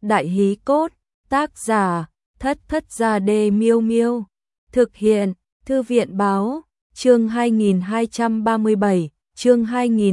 Đại hí cốt, tác giả, Thất Thất Gia Đê Miêu Miêu. Thực hiện, Thư viện báo, chương 2237, chương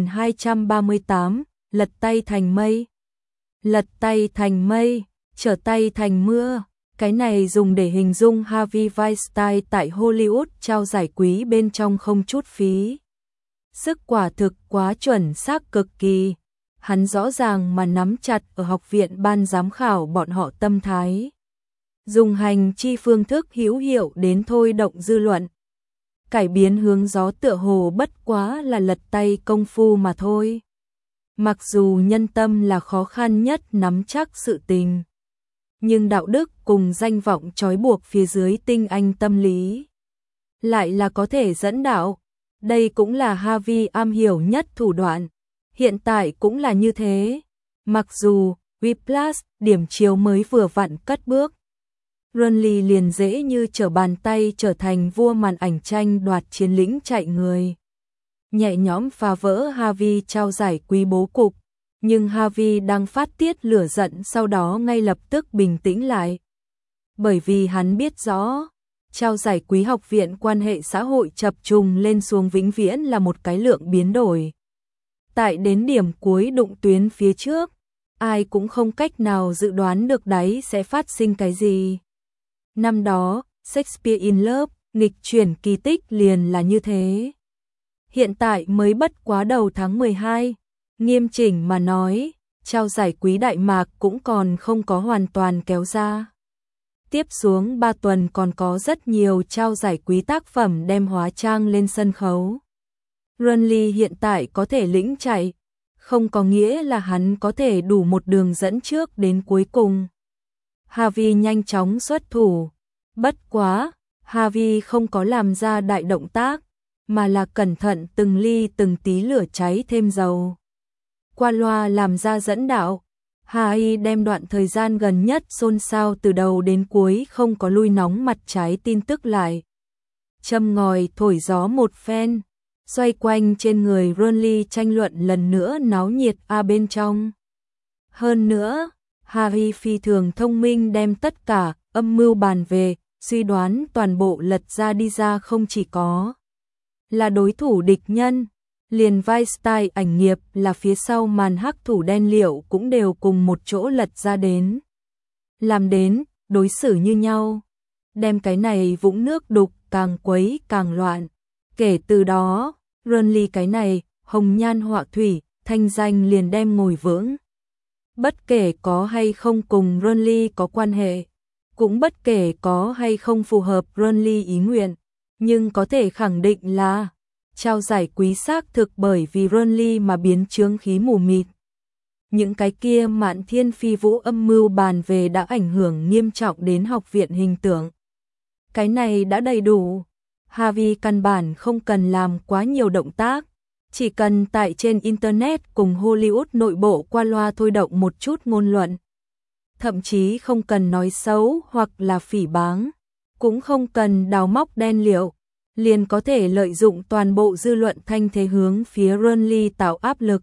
2238, lật tay thành mây. Lật tay thành mây, trở tay thành mưa. Cái này dùng để hình dung Harvey Weinstein tại Hollywood trao giải quý bên trong không chút phí. Sức quả thực quá chuẩn xác cực kỳ. Hắn rõ ràng mà nắm chặt ở học viện ban giám khảo bọn họ tâm thái. Dùng hành chi phương thức hữu hiệu đến thôi động dư luận. Cải biến hướng gió tựa hồ bất quá là lật tay công phu mà thôi. Mặc dù nhân tâm là khó khăn nhất nắm chắc sự tình, nhưng đạo đức cùng danh vọng trói buộc phía dưới tinh anh tâm lý lại là có thể dẫn đạo. Đây cũng là Harvey am hiểu nhất thủ đoạn. Hiện tại cũng là như thế. Mặc dù Whiplash điểm chiếu mới vừa vặn cất bước, Ronly liền dễ như trở bàn tay trở thành vua màn ảnh tranh đoạt chiến lĩnh chạy người. Nhẹ nhõm phá vỡ Harvey trao giải quý bố cục, nhưng Harvey đang phát tiết lửa giận sau đó ngay lập tức bình tĩnh lại. Bởi vì hắn biết rõ, trao giải quý học viện quan hệ xã hội chập trùng lên xuống vĩnh viễn là một cái lượng biến đổi. Tại đến điểm cuối đụng tuyến phía trước, ai cũng không cách nào dự đoán được đấy sẽ phát sinh cái gì. Năm đó, Shakespeare in Love, nghịch chuyển kỳ tích liền là như thế. Hiện tại mới bất quá đầu tháng 12, nghiêm chỉnh mà nói, trao giải quý Đại Mạc cũng còn không có hoàn toàn kéo ra. Tiếp xuống 3 tuần còn có rất nhiều trao giải quý tác phẩm đem hóa trang lên sân khấu. Ronly hiện tại có thể lĩnh chạy, không có nghĩa là hắn có thể đủ một đường dẫn trước đến cuối cùng. Harvey nhanh chóng xuất thủ. Bất quá, Harvey không có làm ra đại động tác, mà là cẩn thận từng ly từng tí lửa cháy thêm dầu. Qua loa làm ra dẫn đạo, Harvey đem đoạn thời gian gần nhất xôn xao từ đầu đến cuối không có lui nóng mặt trái tin tức lại. Châm ngòi thổi gió một phen, xoay quanh trên người Ronly tranh luận lần nữa náo nhiệt bên trong. Hơn nữa, Harvey phi thường thông minh đem tất cả âm mưu bàn về, suy đoán toàn bộ lật ra đi ra không chỉ có là đối thủ địch nhân, liền Weinstein ảnh nghiệp là phía sau màn hắc thủ đen liệu cũng đều cùng một chỗ lật ra đến. Làm đến, đối xử như nhau. Đem cái này vũng nước đục càng quấy càng loạn. Kể từ đó, Ronly cái này, hồng nhan họa thủy, thanh danh liền đem ngồi vững. Bất kể có hay không cùng Ronly có quan hệ, cũng bất kể có hay không phù hợp Ronly ý nguyện, nhưng có thể khẳng định là trao giải quý xác thực bởi vì Ronly mà biến chướng khí mù mịt. Những cái kia mạn thiên phi vũ âm mưu bàn về đã ảnh hưởng nghiêm trọng đến học viện hình tượng. Cái này đã đầy đủ. Harvey căn bản không cần làm quá nhiều động tác, chỉ cần tại trên Internet cùng Hollywood nội bộ qua loa thôi động một chút ngôn luận. Thậm chí không cần nói xấu hoặc là phỉ báng, cũng không cần đào móc đen liệu, liền có thể lợi dụng toàn bộ dư luận thanh thế hướng phía Ronly tạo áp lực.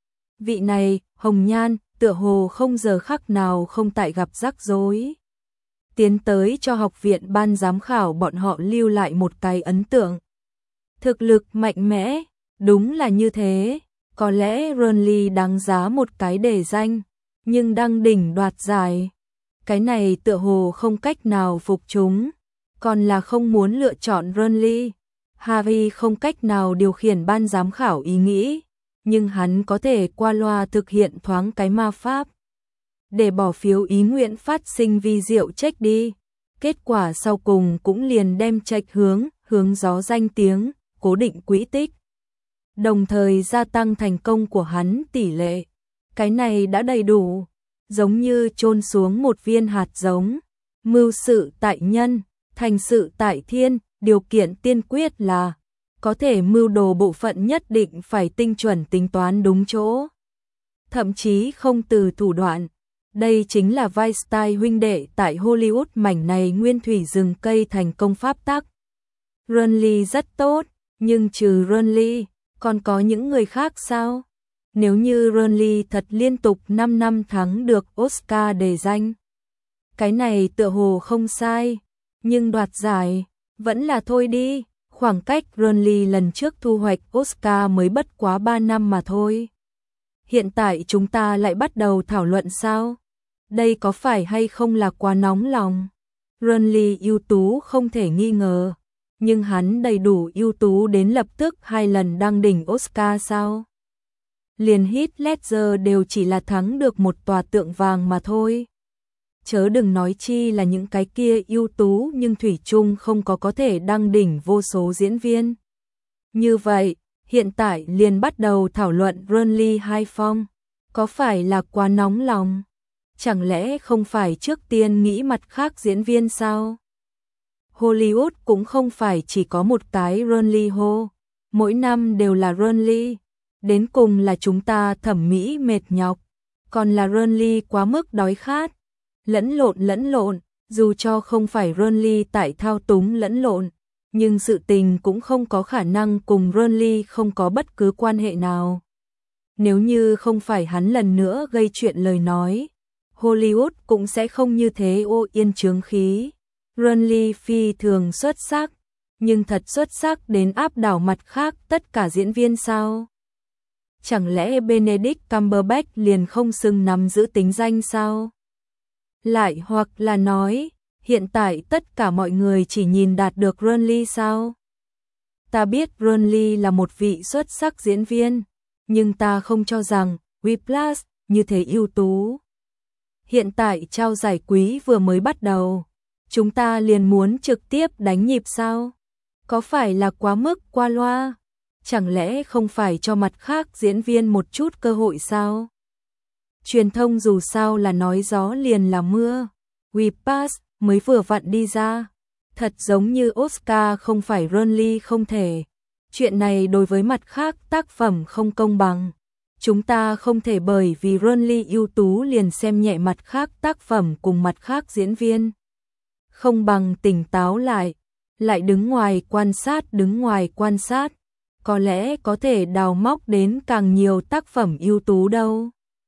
Vị này, hồng nhan, tựa hồ không giờ khắc nào không tại gặp rắc rối. Tiến tới cho học viện ban giám khảo bọn họ lưu lại một cái ấn tượng. Thực lực mạnh mẽ, đúng là như thế, có lẽ Ronly đáng giá một cái đề danh, nhưng đang đỉnh đoạt giải. Cái này tựa hồ không cách nào phục chúng, còn là không muốn lựa chọn Ronly. Harvey không cách nào điều khiển ban giám khảo ý nghĩ, nhưng hắn có thể qua loa thực hiện thoáng cái ma pháp. Để bỏ phiếu ý nguyện phát sinh vi diệu check đi. Kết quả sau cùng cũng liền đem check hướng gió danh tiếng, cố định quỹ tích. Đồng thời gia tăng thành công của hắn tỷ lệ. Cái này đã đầy đủ, giống như chôn xuống một viên hạt giống. Mưu sự tại nhân, thành sự tại thiên, điều kiện tiên quyết là có thể mưu đồ bộ phận nhất định phải tinh chuẩn tính toán đúng chỗ. Thậm chí không từ thủ đoạn. Đây chính là Weinstein huynh đệ tại Hollywood mảnh này nguyên thủy rừng cây thành công pháp tắc. Ronly rất tốt, nhưng trừ Ronly, còn có những người khác sao? Nếu như Ronly thật liên tục 5 năm thắng được Oscar đề danh, cái này tựa hồ không sai, nhưng đoạt giải vẫn là thôi đi, khoảng cách Ronly lần trước thu hoạch Oscar mới bất quá 3 năm mà thôi. Hiện tại chúng ta lại bắt đầu thảo luận sao? Đây có phải hay không là quá nóng lòng? Ronly ưu tú không thể nghi ngờ, nhưng hắn đầy đủ ưu tú đến lập tức 2 lần đăng đỉnh Oscar sao? Liền Heath Ledger đều chỉ là thắng được một tòa tượng vàng mà thôi. Chớ đừng nói chi là những cái kia ưu tú nhưng thủy chung không có thể đăng đỉnh vô số diễn viên. Như vậy, hiện tại liền bắt đầu thảo luận Ronly hay phong, có phải là quá nóng lòng? Chẳng lẽ không phải trước tiên nghĩ mặt khác diễn viên sao? Hollywood cũng không phải chỉ có một cái Ronly Ho, mỗi năm đều là Ronly, đến cùng là chúng ta thẩm mỹ mệt nhọc, còn là Ronly quá mức đói khát. Lẫn lộn, dù cho không phải Ronly tại thao túng lẫn lộn, nhưng sự tình cũng không có khả năng cùng Ronly không có bất cứ quan hệ nào. Nếu như không phải hắn lần nữa gây chuyện lời nói, Hollywood cũng sẽ không như thế ô yên chướng khí. Ronly phi thường xuất sắc, nhưng thật xuất sắc đến áp đảo mặt khác tất cả diễn viên sao? Chẳng lẽ Benedict Cumberbatch liền không xứng nắm giữ tính danh sao? Lại hoặc là nói, hiện tại tất cả mọi người chỉ nhìn đạt được Ronly sao? Ta biết Ronly là một vị xuất sắc diễn viên, nhưng ta không cho rằng Whiplash như thế ưu tú. Hiện tại trao giải quý vừa mới bắt đầu, chúng ta liền muốn trực tiếp đánh nhịp sao? Có phải là quá mức qua loa? Chẳng lẽ không phải cho mặt khác diễn viên một chút cơ hội sao? Truyền thông dù sao là nói gió liền là mưa. Whiplash mới vừa vặn đi ra, thật giống như Oscar không phải Ronly không thể. Chuyện này đối với mặt khác tác phẩm không công bằng. Chúng ta không thể bởi vì Ronly ưu tú liền xem nhẹ mặt khác tác phẩm cùng mặt khác diễn viên. Không bằng tỉnh táo lại đứng ngoài quan sát, có lẽ có thể đào móc đến càng nhiều tác phẩm ưu tú đâu.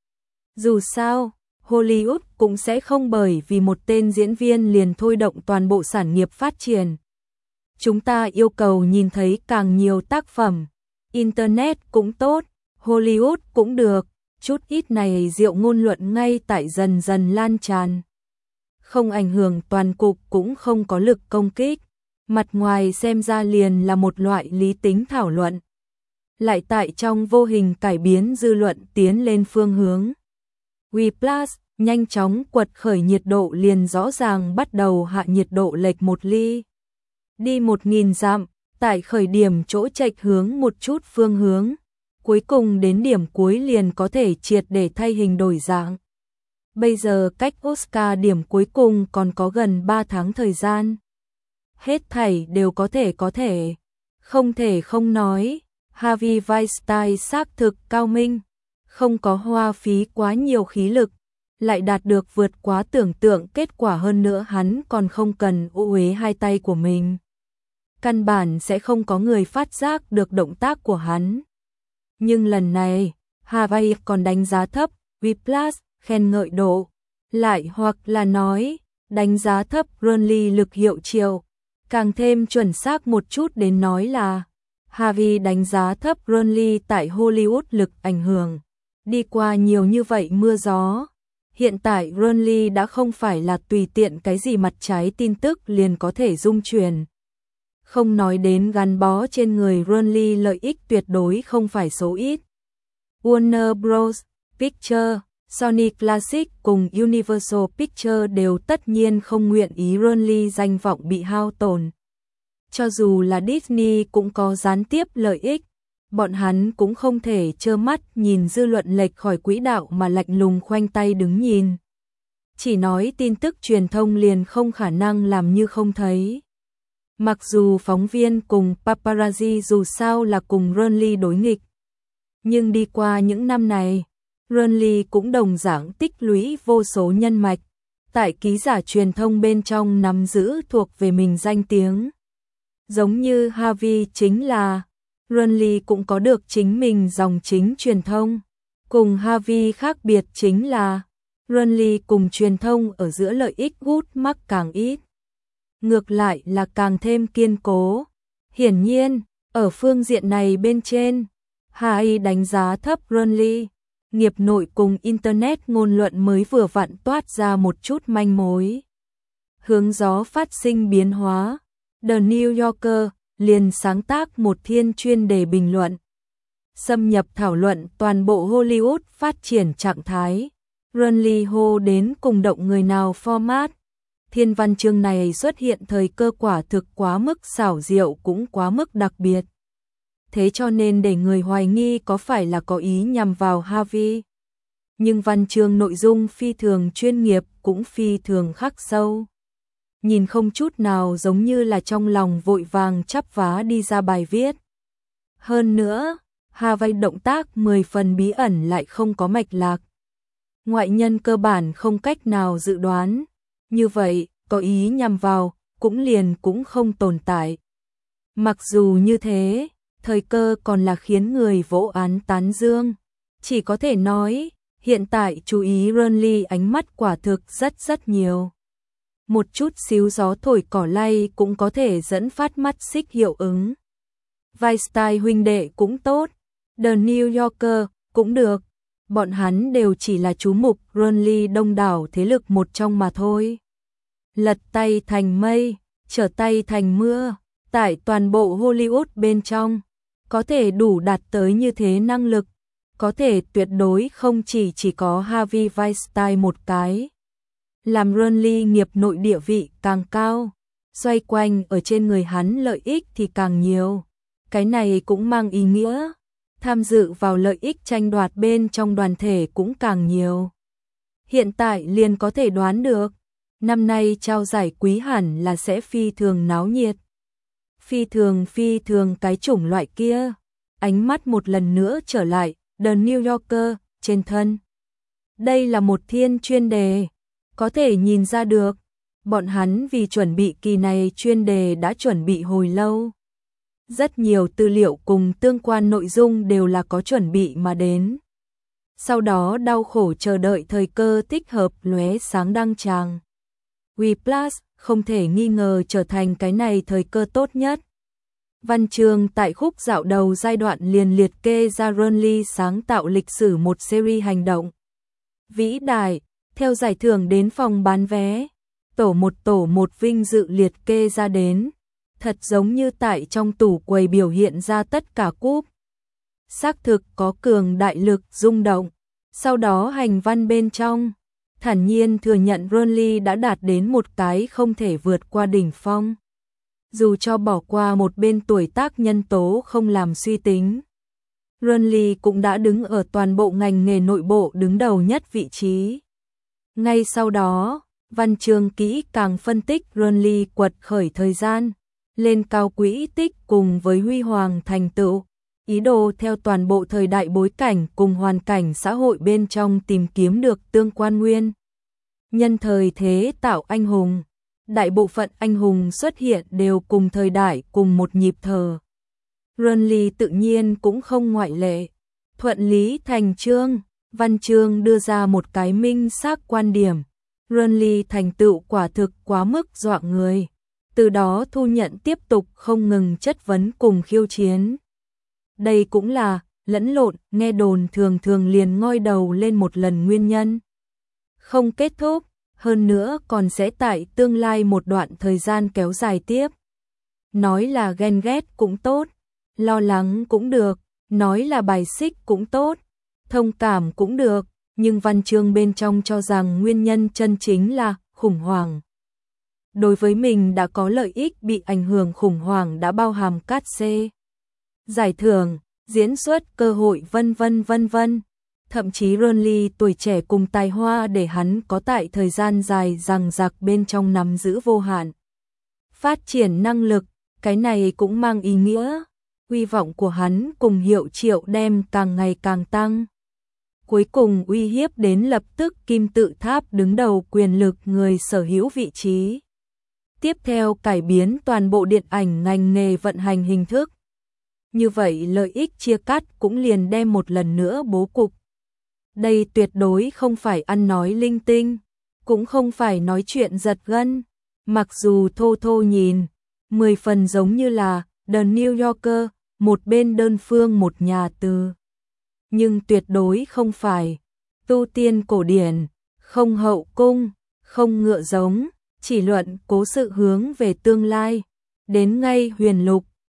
Dù sao, Hollywood cũng sẽ không bởi vì một tên diễn viên liền thôi động toàn bộ sản nghiệp phát triển. Chúng ta yêu cầu nhìn thấy càng nhiều tác phẩm, Internet cũng tốt, Hollywood cũng được, chút ít này rượu ngôn luận ngay tại dần dần lan tràn. Không ảnh hưởng toàn cục cũng không có lực công kích, mặt ngoài xem ra liền là một loại lý tính thảo luận. Lại tại trong vô hình cải biến dư luận tiến lên phương hướng. Whiplash nhanh chóng quật khởi nhiệt độ liền rõ ràng bắt đầu hạ nhiệt độ lệch 1 ly. Đi 1000 dặm, tại khởi điểm chỗ chệch hướng một chút phương hướng, cuối cùng đến điểm cuối liền có thể triệt để thay hình đổi dạng. Bây giờ cách Oscar điểm cuối cùng còn có gần 3 tháng thời gian. Hết thảy đều có thể. Không thể không nói, Harvey Weinstein xác thực cao minh, không có hoa phí quá nhiều khí lực, lại đạt được vượt quá tưởng tượng kết quả hơn nữa hắn còn không cần ô uế hai tay của mình. Căn bản sẽ không có người phát giác được động tác của hắn. Nhưng lần này, Harvey còn đánh giá thấp Whiplash khen ngợi độ, lại hoặc là nói, đánh giá thấp Ronly lực hiệu triệu, càng thêm chuẩn xác một chút đến nói là Harvey đánh giá thấp Ronly tại Hollywood lực ảnh hưởng. Đi qua nhiều như vậy mưa gió, hiện tại Ronly đã không phải là tùy tiện cái gì mặt trái tin tức liền có thể dung truyền. Không nói đến gắn bó trên người Ronly lợi ích tuyệt đối không phải số ít. Warner Bros. Pictures, Sony Classic cùng Universal Pictures đều tất nhiên không nguyện ý Ronly danh vọng bị hao tổn. Cho dù là Disney cũng có gián tiếp lợi ích, bọn hắn cũng không thể trơ mắt nhìn dư luận lệch khỏi quỹ đạo mà lạnh lùng khoanh tay đứng nhìn. Chỉ nói tin tức truyền thông liền không khả năng làm như không thấy. Mặc dù phóng viên cùng paparazzi dù sao là cùng Ronly đối nghịch, nhưng đi qua những năm này, Ronly cũng đồng dạng tích lũy vô số nhân mạch, tại ký giả truyền thông bên trong nắm giữ thuộc về mình danh tiếng. Giống như Harvey chính là, Ronly cũng có được chính mình dòng chính truyền thông. Cùng Harvey khác biệt chính là Renly cùng truyền thông ở giữa lợi ích hút mắc càng ít. Ngược lại là càng thêm kiên cố. Hiển nhiên, ở phương diện này bên trên, Harry đánh giá thấp Renly. Nghiệp nội cùng Internet ngôn luận mới vừa vặn toát ra một chút manh mối. Hướng gió phát sinh biến hóa. The New Yorker liền sáng tác một thiên chuyên đề bình luận. Xâm nhập thảo luận toàn bộ Hollywood phát triển trạng thái. Renly hô đến cùng động người nào format. Thiên văn chương này xuất hiện thời cơ quả thực quá mức xảo diệu cũng quá mức đặc biệt. Thế cho nên để người hoài nghi có phải là có ý nhằm vào Harvey. Nhưng văn chương nội dung phi thường chuyên nghiệp cũng phi thường khắc sâu. Nhìn không chút nào giống như là trong lòng vội vàng chắp vá đi ra bài viết. Hơn nữa, Harvey động tác 10 phần bí ẩn lại không có mạch lạc. Ngoại nhân cơ bản không cách nào dự đoán. Như vậy, có ý nhằm vào, cũng không tồn tại. Mặc dù như thế, thời cơ còn là khiến người vỗ án tán dương. Chỉ có thể nói, hiện tại chú ý Renly ánh mắt quả thực rất nhiều. Một chút xíu gió thổi cỏ lay cũng có thể dẫn phát mắt xích hiệu ứng. Weinstein huynh đệ cũng tốt, The New Yorker cũng được. Bọn hắn đều chỉ là chú mục Renly đông đảo thế lực một trong mà thôi. Lật tay thành mây, trở tay thành mưa, tại toàn bộ Hollywood bên trong, có thể đủ đạt tới như thế năng lực, có thể tuyệt đối không chỉ có Harvey Weinstein một cái. Làm Renly nghiệp nội địa vị càng cao, xoay quanh ở trên người hắn lợi ích thì càng nhiều. Cái này cũng mang ý nghĩa, tham dự vào lợi ích tranh đoạt bên trong đoàn thể cũng càng nhiều. Hiện tại liền có thể đoán được, năm nay trao giải quý hẳn là sẽ phi thường náo nhiệt. Phi thường cái chủng loại kia. Ánh mắt một lần nữa trở lại, The New Yorker, trên thân. Đây là một thiên chuyên đề. Có thể nhìn ra được, bọn hắn vì chuẩn bị kỳ này chuyên đề đã chuẩn bị hồi lâu. Rất nhiều tư liệu cùng tương quan nội dung đều là có chuẩn bị mà đến. Sau đó đau khổ chờ đợi thời cơ thích hợp lóe sáng đăng tràng. Whiplash không thể nghi ngờ trở thành cái này thời cơ tốt nhất. Văn chương tại khúc dạo đầu giai đoạn liền liệt kê ra Renly sáng tạo lịch sử một series hành động vĩ đại, theo giải thưởng đến phòng bán vé, tổ một vinh dự liệt kê ra đến, thật giống như tại trong tủ quầy biểu hiện ra tất cả cúp. Xác thực có cường đại lực rung động, sau đó hành văn bên trong, thản nhiên thừa nhận Renly đã đạt đến một cái không thể vượt qua đỉnh phong. Dù cho bỏ qua một bên tuổi tác nhân tố không làm suy tính, Renly cũng đã đứng ở toàn bộ ngành nghề nội bộ đứng đầu nhất vị trí. Ngay sau đó, văn chương kỹ càng phân tích Renly quật khởi thời gian, lên cao quỹ tích cùng với huy hoàng thành tựu, ý đồ theo toàn bộ thời đại bối cảnh cùng hoàn cảnh xã hội bên trong tìm kiếm được tương quan nguyên. Nhân thời thế tạo anh hùng, đại bộ phận anh hùng xuất hiện đều cùng thời đại cùng một nhịp thở. Renly tự nhiên cũng không ngoại lệ. Thuận lý thành chương, văn chương đưa ra một cái minh xác quan điểm. Renly thành tựu quả thực quá mức dọa người. Từ đó thu nhận tiếp tục không ngừng chất vấn cùng khiêu chiến. Đây cũng là lẫn lộn, nghe đồn thường liền ngoi đầu lên một lần nguyên nhân. Không kết thúc, hơn nữa còn sẽ tại tương lai một đoạn thời gian kéo dài tiếp. Nói là ghen ghét cũng tốt, lo lắng cũng được, nói là bài xích cũng tốt, thông cảm cũng được, nhưng văn chương bên trong cho rằng nguyên nhân chân chính là khủng hoảng. Đối với mình đã có lợi ích bị ảnh hưởng khủng hoảng đã bao hàm cát xê, giải thưởng, diễn xuất cơ hội vân vân. Thậm chí Renly tuổi trẻ cùng tài hoa để hắn có tại thời gian dài dằng dặc bên trong nắm giữ vô hạn phát triển năng lực, cái này cũng mang ý nghĩa hy vọng của hắn cùng hiệu triệu đem càng ngày càng tăng. Cuối cùng uy hiếp đến lập tức kim tự tháp đứng đầu quyền lực người sở hữu vị trí. Tiếp theo cải biến toàn bộ điện ảnh ngành nghề vận hành hình thức. Như vậy lợi ích chia cắt cũng liền đem một lần nữa bố cục. Đây tuyệt đối không phải ăn nói linh tinh, cũng không phải nói chuyện giật gân, mặc dù thô thô nhìn, 10 phần giống như là The New Yorker, một bên đơn phương một nhà từ. Nhưng tuyệt đối không phải, tu tiên cổ điển, không hậu cung, không ngựa giống, chỉ luận cố sự hướng về tương lai, đến ngay huyền lục,